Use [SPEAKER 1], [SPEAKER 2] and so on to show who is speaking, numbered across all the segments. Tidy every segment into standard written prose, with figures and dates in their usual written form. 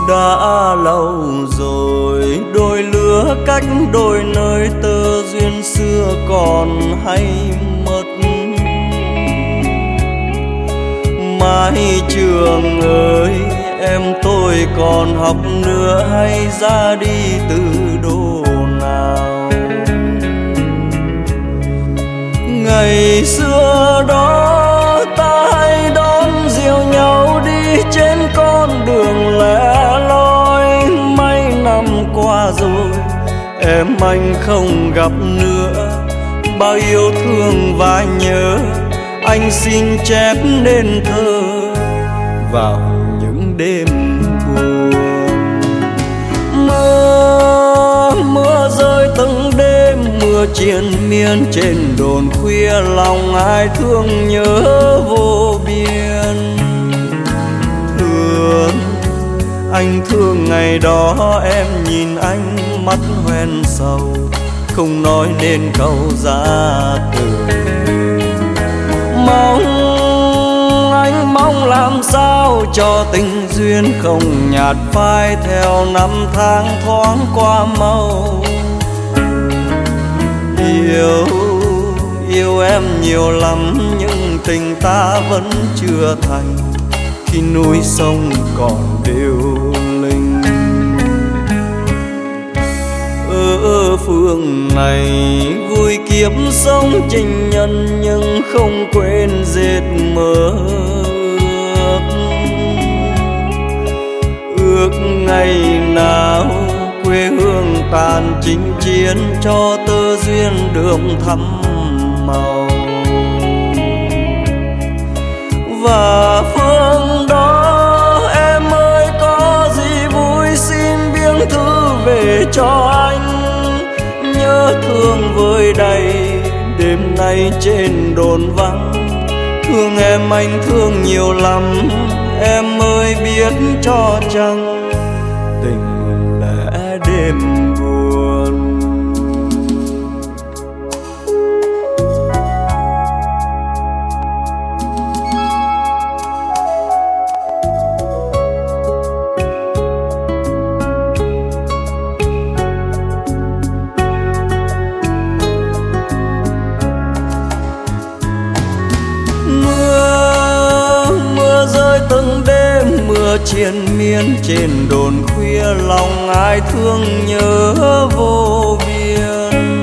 [SPEAKER 1] đã lâu rồi, đôi lứa cách đôi nơi, tơ duyên xưa còn hay mất. Mái trường ơi, em tôi còn học nữa hay ra đi từ đô nào? Ngày xưa đó ta hay đón diều nhau đi trên con đường lẻ loi. Mấy năm qua rồi em anh không gặp nữa, bao yêu thương và nhớ anh xin chép nên thơ vào những đêm buồn. Mưa rơi từng đêm, mưa triền miên trên đồn khuya, lòng ai thương nhớ vô biên. Anh thương ngày đó em nhìn anh mắt hoen sầu, không nói nên câu ra từ. Anh mong làm sao cho tình duyên không nhạt phai, theo năm tháng thoáng qua mau. Yêu em nhiều lắm nhưng tình ta vẫn chưa thành, khi núi sông còn điêu linh. Ở phương này vui kiếp sống tình nhân, nhưng không quên dệt mơ ước ngày nào quê hương tàn chinh chiến, cho tơ duyên đượm thắm màu. Và phương đó em ơi, có gì vui xin biếng thư về cho anh. Nhớ thương vơi đầy đêm nay trên đồn vắng, thương em anh thương nhiều lắm, em ơi biết cho chăng tình lẽ đêm buồn. Mưa rơi từng đêm, mưa triền miên trên đồn khuya, lòng ai thương nhớ vô biên.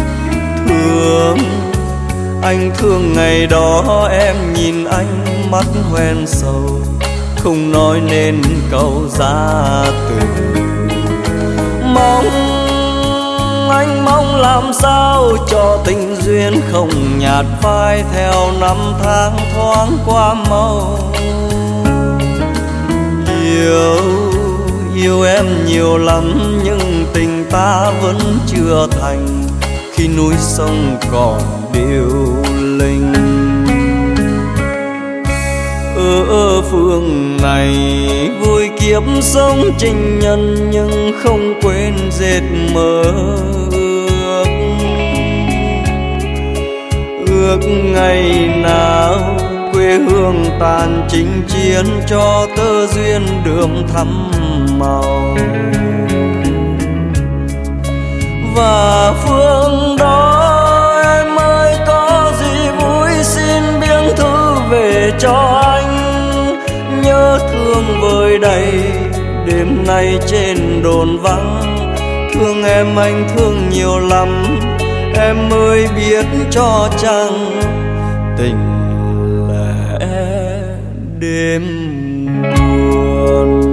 [SPEAKER 1] Anh thương ngày đó em nhìn anh mắt hoen sầu, không nói nên câu ra từ. Anh mong làm sao cho tình duyên không nhạt phai, theo năm tháng thoáng qua mau. Yêu em nhiều lắm nhưng tình ta vẫn chưa thành, khi núi sông còn điêu linh. Ở phương này vui kiếp sống tình nhân, nhưng không quên dệt mơ ước ngày nào quê hương tàn chinh chiến, cho tơ duyên đượm thắm màu. Và phương đó em ơi, có gì vui xin biếng thư về cho anh. Nhớ thương vơi đầy đêm nay trên đồn vắng, thương em anh thương nhiều lắm, em ơi biết cho chăng tình lẽ đêm buồn.